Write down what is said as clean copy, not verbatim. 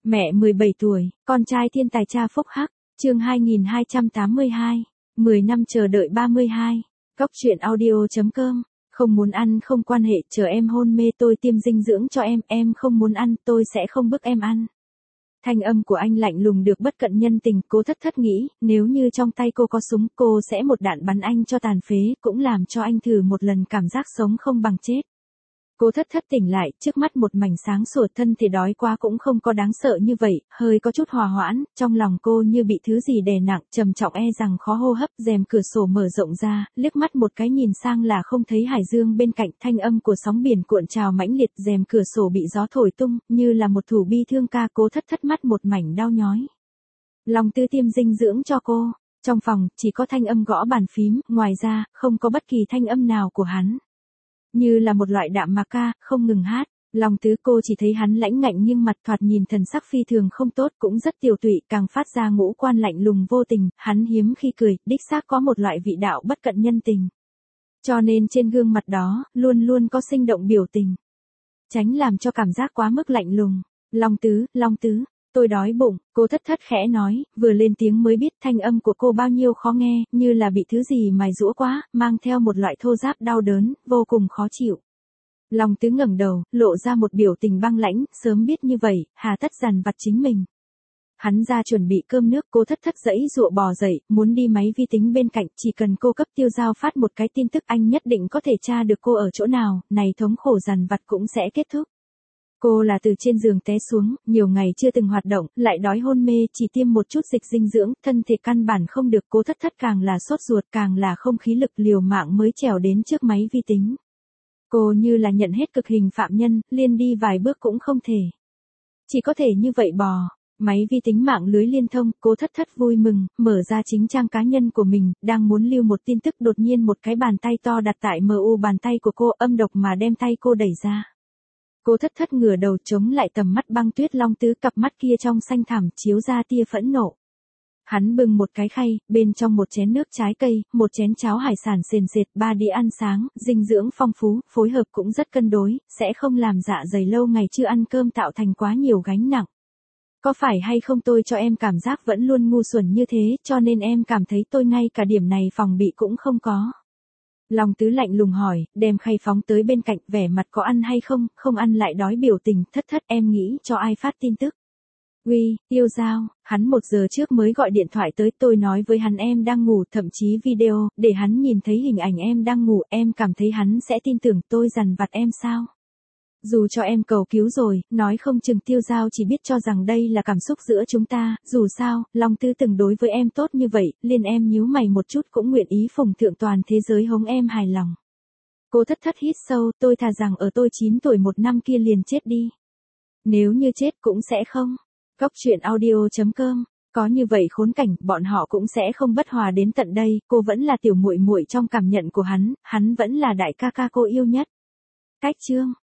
Mẹ 17 tuổi, con trai thiên tài cha phúc hắc, chương 2282, 10 năm chờ đợi 32, Góc truyện audio.com, không muốn ăn không quan hệ, chờ em hôn mê tôi tiêm dinh dưỡng cho em không muốn ăn tôi sẽ không bức em ăn. Thanh âm của anh lạnh lùng được bất cận nhân tình, Cố Thất Thất nghĩ, nếu như trong tay cô có súng, cô sẽ một đạn bắn anh cho tàn phế, cũng làm cho anh thử một lần cảm giác sống không bằng chết. Cố Thất Thất tỉnh lại, trước mắt một mảnh sáng sủa, thân thể đói quá cũng không có đáng sợ như vậy, hơi có chút hòa hoãn, trong lòng cô như bị thứ gì đè nặng, trầm trọng rằng khó hô hấp, rèm cửa sổ mở rộng ra, liếc mắt một cái nhìn sang là không thấy hải dương bên cạnh, thanh âm của sóng biển cuộn trào mãnh liệt, rèm cửa sổ bị gió thổi tung, như là một thủ bi thương ca. Cố Thất Thất mắt một mảnh đau nhói. Long Tư tiêm dinh dưỡng cho cô, trong phòng chỉ có thanh âm gõ bàn phím, ngoài ra không có bất kỳ thanh âm nào của hắn. Như là một loại đạm mạc ca, không ngừng hát. Long Tứ cô chỉ thấy hắn lãnh ngạnh nhưng mặt thoạt nhìn thần sắc phi thường không tốt, cũng rất tiều tụy, càng phát ra ngũ quan lạnh lùng vô tình, hắn hiếm khi cười, đích xác có một loại vị đạo bất cận nhân tình. Cho nên trên gương mặt đó, luôn luôn có sinh động biểu tình. Tránh làm cho cảm giác quá mức lạnh lùng. Long Tứ, tôi đói bụng, Cố Thất Thất khẽ nói, vừa lên tiếng mới biết thanh âm của cô bao nhiêu khó nghe, như là bị thứ gì mài giũa quá, mang theo một loại thô ráp đau đớn, vô cùng khó chịu. Long Tứ ngẩng đầu, lộ ra một biểu tình băng lãnh, sớm biết như vậy, hà tất dằn vặt chính mình. Hắn ra chuẩn bị cơm nước, Cố Thất Thất giãy giụa bò dậy, muốn đi máy vi tính bên cạnh, chỉ cần cô cấp Tiêu Giao phát một cái tin tức anh nhất định có thể tra được cô ở chỗ nào, này thống khổ dằn vặt cũng sẽ kết thúc. Cô là từ trên giường té xuống, nhiều ngày chưa từng hoạt động, lại đói hôn mê, chỉ tiêm một chút dịch dinh dưỡng, thân thể căn bản không được. Cố Thất Thất càng là sốt ruột, càng là không khí lực, liều mạng mới trèo đến trước máy vi tính. Cô như là nhận hết cực hình phạm nhân, liên đi vài bước cũng không thể. Chỉ có thể như vậy bò. Máy vi tính mạng lưới liên thông, Cố Thất Thất vui mừng, mở ra chính trang cá nhân của mình, đang muốn lưu một tin tức, đột nhiên một cái bàn tay to đặt tại MU bàn tay của cô, âm độc mà đem tay cô đẩy ra. Cố Thất Thất ngửa đầu chống lại tầm mắt băng tuyết. Long Tứ cặp mắt kia trong xanh thẳm chiếu ra tia phẫn nộ. Hắn bưng một cái khay, bên trong một chén nước trái cây, một chén cháo hải sản sền sệt, 3 đĩa ăn sáng, dinh dưỡng phong phú, phối hợp cũng rất cân đối, sẽ không làm dạ dày lâu ngày chưa ăn cơm tạo thành quá nhiều gánh nặng. Có phải hay không tôi cho em cảm giác vẫn luôn ngu xuẩn như thế, cho nên em cảm thấy tôi ngay cả điểm này phòng bị cũng không có. Long Tứ lạnh lùng hỏi, đem khay phóng tới bên cạnh, vẻ mặt có ăn hay không, không ăn lại đói biểu tình. Thất Thất em nghĩ cho ai phát tin tức. Uy, Tiêu Giao, hắn 1 giờ trước mới gọi điện thoại tới, tôi nói với hắn em đang ngủ, thậm chí video, để hắn nhìn thấy hình ảnh em đang ngủ, em cảm thấy hắn sẽ tin tưởng tôi dằn vặt em sao? Dù cho em cầu cứu rồi, nói không chừng Tiêu Giao chỉ biết cho rằng đây là cảm xúc giữa chúng ta, dù sao, Long Tư từng đối với em tốt như vậy, liền em nhíu mày một chút cũng nguyện ý phụng thượng toàn thế giới hống em hài lòng. Cố Thất Thất hít sâu, tôi thà rằng ở tôi 9 tuổi 1 năm kia liền chết đi. Nếu như chết cũng sẽ không. Góc truyện audio.com, có như vậy khốn cảnh, bọn họ cũng sẽ không bất hòa đến tận đây, cô vẫn là tiểu muội muội trong cảm nhận của hắn vẫn là đại ca ca cô yêu nhất. Cách chương